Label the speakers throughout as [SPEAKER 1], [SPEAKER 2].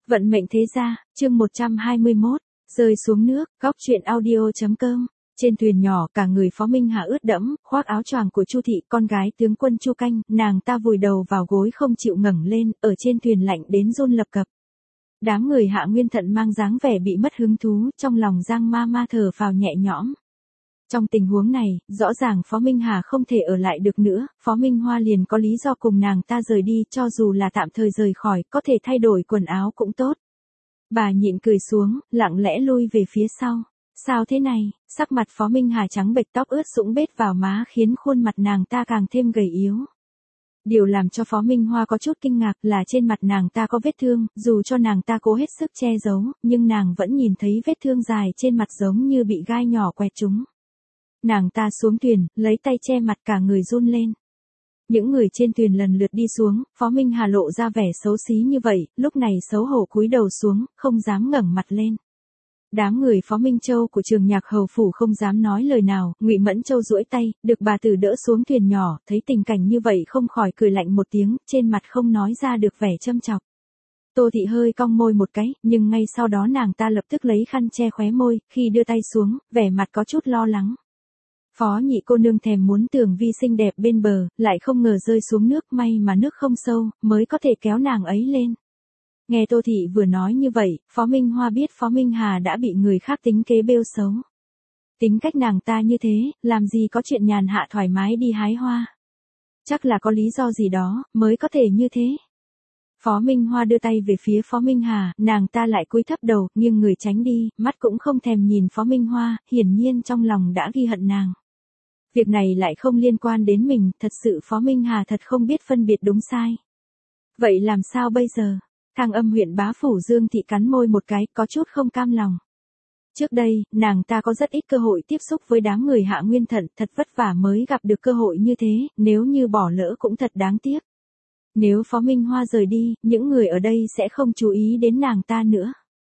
[SPEAKER 1] Vận mệnh thế gia, chương 121, rơi xuống nước, góc truyện audio.com. Trên thuyền nhỏ cả người Phó Minh Hà ướt đẫm, khoác áo choàng của Chu thị, con gái tướng quân Chu Canh, nàng ta vùi đầu vào gối không chịu ngẩng lên, ở trên thuyền lạnh đến run lập cập. Đám người Hạ Nguyên Thận mang dáng vẻ bị mất hứng thú, trong lòng Giang Ma Ma thở phào nhẹ nhõm. Trong tình huống này, rõ ràng Phó Minh Hà không thể ở lại được nữa, Phó Minh Hoa liền có lý do cùng nàng ta rời đi, cho dù là tạm thời rời khỏi, có thể thay đổi quần áo cũng tốt. Bà nhịn cười xuống, lặng lẽ lui về phía sau. Sao thế này? Sắc mặt Phó Minh Hà trắng bệch, tóc ướt sũng bết vào má khiến khuôn mặt nàng ta càng thêm gầy yếu. Điều làm cho Phó Minh Hoa có chút kinh ngạc là trên mặt nàng ta có vết thương, dù cho nàng ta cố hết sức che giấu, nhưng nàng vẫn nhìn thấy vết thương dài trên mặt giống như bị gai nhỏ quẹt trúng. Nàng ta xuống thuyền, lấy tay che mặt, cả người run lên. Những người trên thuyền lần lượt đi xuống, Phó Minh Hà lộ ra vẻ xấu xí như vậy, lúc này xấu hổ cúi đầu xuống, không dám ngẩng mặt lên. Đám người Phó Minh Châu của Trường Nhạc hầu phủ không dám nói lời nào, Ngụy Mẫn Châu duỗi tay, được bà tử đỡ xuống thuyền nhỏ, thấy tình cảnh như vậy không khỏi cười lạnh một tiếng, trên mặt không nói ra được vẻ châm chọc. Tô Thị hơi cong môi một cái, nhưng ngay sau đó nàng ta lập tức lấy khăn che khóe môi, khi đưa tay xuống, vẻ mặt có chút lo lắng. Phó nhị cô nương thèm muốn Tường Vi xinh đẹp bên bờ, lại không ngờ rơi xuống nước, may mà nước không sâu, mới có thể kéo nàng ấy lên. Nghe Tô Thị vừa nói như vậy, Phó Minh Hoa biết Phó Minh Hà đã bị người khác tính kế bêu xấu. Tính cách nàng ta như thế, làm gì có chuyện nhàn hạ thoải mái đi hái hoa. Chắc là có lý do gì đó, mới có thể như thế. Phó Minh Hoa đưa tay về phía Phó Minh Hà, nàng ta lại cúi thấp đầu, nghiêng người tránh đi, mắt cũng không thèm nhìn Phó Minh Hoa, hiển nhiên trong lòng đã ghi hận nàng. Việc này lại không liên quan đến mình, thật sự Phó Minh Hà thật không biết phân biệt đúng sai. Vậy làm sao bây giờ? Thang Âm huyện bá phủ Dương Thị cắn môi một cái, có chút không cam lòng. Trước đây, nàng ta có rất ít cơ hội tiếp xúc với đám người Hạ Nguyên Thận, thật vất vả mới gặp được cơ hội như thế, nếu như bỏ lỡ cũng thật đáng tiếc. Nếu Phó Minh Hoa rời đi, những người ở đây sẽ không chú ý đến nàng ta nữa.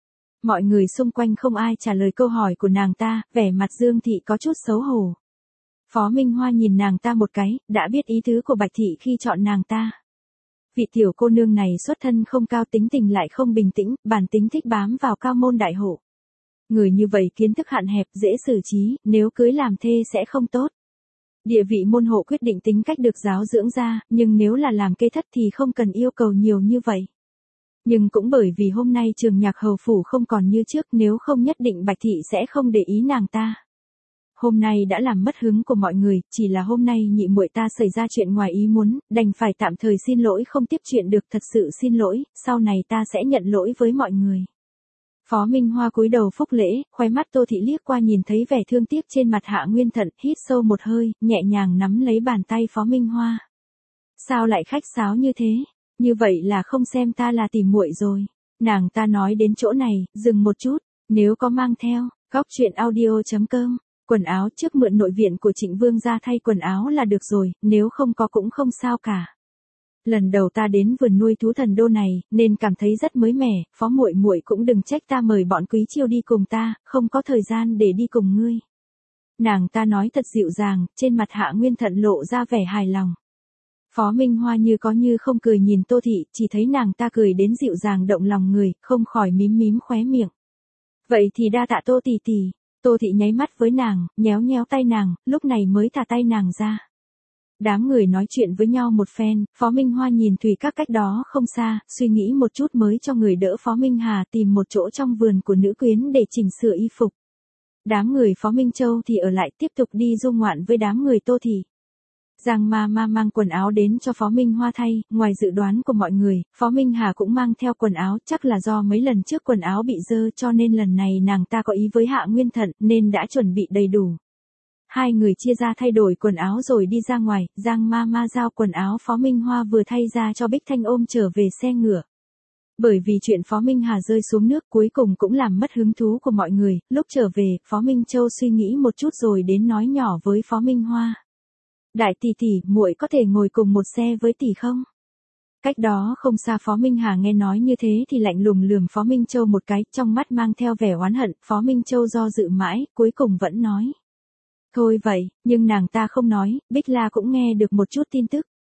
[SPEAKER 1] Mọi người xung quanh không ai trả lời câu hỏi của nàng ta, vẻ mặt Dương Thị có chút xấu hổ. Phó Minh Hoa nhìn nàng ta một cái, đã biết ý tứ của Bạch Thị khi chọn nàng ta. Vị tiểu cô nương này xuất thân không cao, tính tình lại không bình tĩnh, bản tính thích bám vào cao môn đại hộ. Người như vậy kiến thức hạn hẹp, dễ xử trí, nếu cưới làm thê sẽ không tốt. Địa vị môn hộ quyết định tính cách được giáo dưỡng ra, nhưng nếu là làm kế thất thì không cần yêu cầu nhiều như vậy. Nhưng cũng bởi vì hôm nay Trường Nhạc hầu phủ không còn như trước, nếu không nhất định Bạch Thị sẽ không để ý nàng ta. Hôm nay đã làm mất hứng của mọi người, chỉ là hôm nay nhị muội ta xảy ra chuyện ngoài ý muốn, đành phải tạm thời xin lỗi, không tiếp chuyện được, thật sự xin lỗi, sau này ta sẽ nhận lỗi với mọi người. Phó Minh Hoa cúi đầu phúc lễ, khóe mắt Tô Thị liếc qua nhìn thấy vẻ thương tiếc trên mặt Hạ Nguyên Thận, hít sâu một hơi, nhẹ nhàng nắm lấy bàn tay Phó Minh Hoa. Sao lại khách sáo như thế? Như vậy là không xem ta là tỉ muội rồi. Nàng ta nói đến chỗ này, dừng một chút, nếu có mang theo, góc truyện audio.com. Quần áo trước mượn nội viện của Trịnh Vương ra thay quần áo là được rồi, nếu không có cũng không sao cả. Lần đầu ta đến vườn nuôi thú Thần Đô này, nên cảm thấy rất mới mẻ, Phó muội muội cũng đừng trách ta mời bọn Quý Chiêu đi cùng ta, không có thời gian để đi cùng ngươi. Nàng ta nói thật dịu dàng, trên mặt Hạ Nguyên Thận lộ ra vẻ hài lòng. Phó Minh Hoa như có như không cười nhìn Tô Thị, chỉ thấy nàng ta cười đến dịu dàng động lòng người, không khỏi mím mím khóe miệng. Vậy thì đa tạ Tô tỷ tỷ. Tô Thị nháy mắt với nàng, nhéo nhéo tay nàng, lúc này mới thả tay nàng ra. Đám người nói chuyện với nhau một phen, Phó Minh Hoa nhìn Thủy Các cách đó không xa, suy nghĩ một chút mới cho người đỡ Phó Minh Hà tìm một chỗ trong vườn của nữ quyến để chỉnh sửa y phục. Đám người Phó Minh Châu thì ở lại tiếp tục đi du ngoạn với đám người Tô Thị. Giang Ma Ma mang quần áo đến cho Phó Minh Hoa thay, ngoài dự đoán của mọi người, Phó Minh Hà cũng mang theo quần áo, chắc là do mấy lần trước quần áo bị dơ cho nên lần này nàng ta có ý với Hạ Nguyên Thận nên đã chuẩn bị đầy đủ. Hai người chia ra thay đổi quần áo rồi đi ra ngoài, Giang Ma Ma giao quần áo Phó Minh Hoa vừa thay ra cho Bích Thanh ôm trở về xe ngựa. Bởi vì chuyện Phó Minh Hà rơi xuống nước cuối cùng cũng làm mất hứng thú của mọi người, lúc trở về, Phó Minh Châu suy nghĩ một chút rồi đến nói nhỏ với Phó Minh Hoa. Đại tỷ tỷ, muội có thể ngồi cùng một xe với tỷ không? Cách đó không xa Phó Minh Hà nghe nói như thế thì lạnh lùng lườm Phó Minh Châu một cái, trong mắt mang theo vẻ oán hận, Phó Minh Châu do dự mãi, cuối cùng vẫn nói. Thôi vậy, nhưng nàng ta không nói, Bích La cũng nghe được một chút tin tức.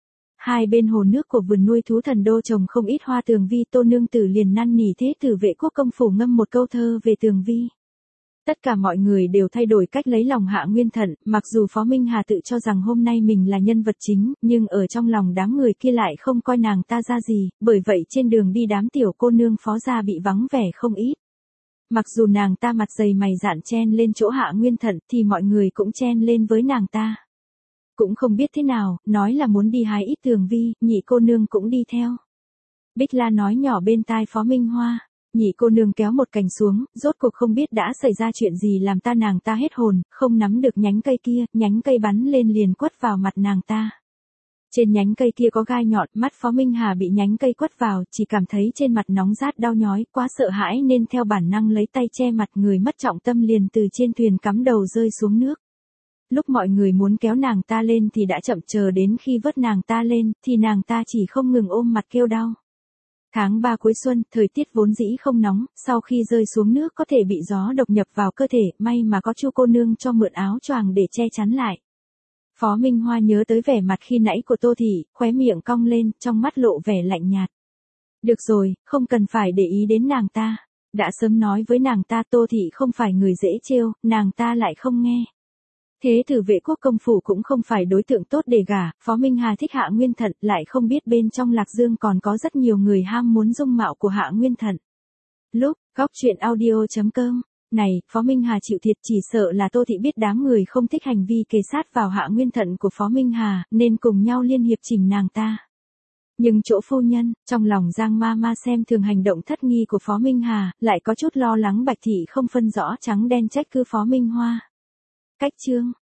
[SPEAKER 1] Hai bên hồ nước của vườn nuôi thú Thần Đô trồng không ít hoa tường vi, Tô nương tử liền năn nỉ Thế tử Vệ Quốc công phủ ngâm một câu thơ về tường vi. Tất cả mọi người đều thay đổi cách lấy lòng Hạ Nguyên Thận, mặc dù Phó Minh Hà tự cho rằng hôm nay mình là nhân vật chính, nhưng ở trong lòng đám người kia lại không coi nàng ta ra gì, bởi vậy trên đường đi đám tiểu cô nương Phó gia bị vắng vẻ không ít. Mặc dù nàng ta mặt dày mày dạn chen lên chỗ Hạ Nguyên Thận thì mọi người cũng chen lên với nàng ta. Cũng không biết thế nào, nói là muốn đi hái ít tường vi, nhị cô nương cũng đi theo. Bích La nói nhỏ bên tai Phó Minh Hoa. Nhị cô nương kéo một cành xuống, rốt cuộc không biết đã xảy ra chuyện gì làm nàng ta hết hồn, không nắm được nhánh cây kia, nhánh cây bắn lên liền quất vào mặt nàng ta. Trên nhánh cây kia có gai nhọn, mắt Phó Minh Hà bị nhánh cây quất vào, chỉ cảm thấy trên mặt nóng rát đau nhói, quá sợ hãi nên theo bản năng lấy tay che mặt, người mất trọng tâm liền từ trên thuyền cắm đầu rơi xuống nước. Lúc mọi người muốn kéo nàng ta lên thì đã chậm, chờ đến khi vớt nàng ta lên, thì nàng ta chỉ không ngừng ôm mặt kêu đau. Tháng 3 cuối xuân, thời tiết vốn dĩ không nóng, sau khi rơi xuống nước có thể bị gió độc nhập vào cơ thể, may mà có Chu cô nương cho mượn áo choàng để che chắn lại. Phó Minh Hoa nhớ tới vẻ mặt khi nãy của Tô Thị, khóe miệng cong lên, trong mắt lộ vẻ lạnh nhạt. Được rồi, không cần phải để ý đến nàng ta. Đã sớm nói với nàng ta Tô Thị không phải người dễ trêu, nàng ta lại không nghe. Thế tử Vệ Quốc công phủ cũng không phải đối tượng tốt để gả, Phó Minh Hà thích Hạ Nguyên Thận, lại không biết bên trong Lạc Dương còn có rất nhiều người ham muốn dung mạo của Hạ Nguyên Thận. Lúc, góc chuyện audio.com, này, Phó Minh Hà chịu thiệt, chỉ sợ là Tô Thị biết đám người không thích hành vi kề sát vào Hạ Nguyên Thận của Phó Minh Hà, nên cùng nhau liên hiệp chỉnh nàng ta. Nhưng chỗ phu nhân, trong lòng Giang ma ma xem thường hành động thất nghi của Phó Minh Hà, lại có chút lo lắng Bạch Thị không phân rõ trắng đen trách cứ Phó Minh Hoa. Cách chương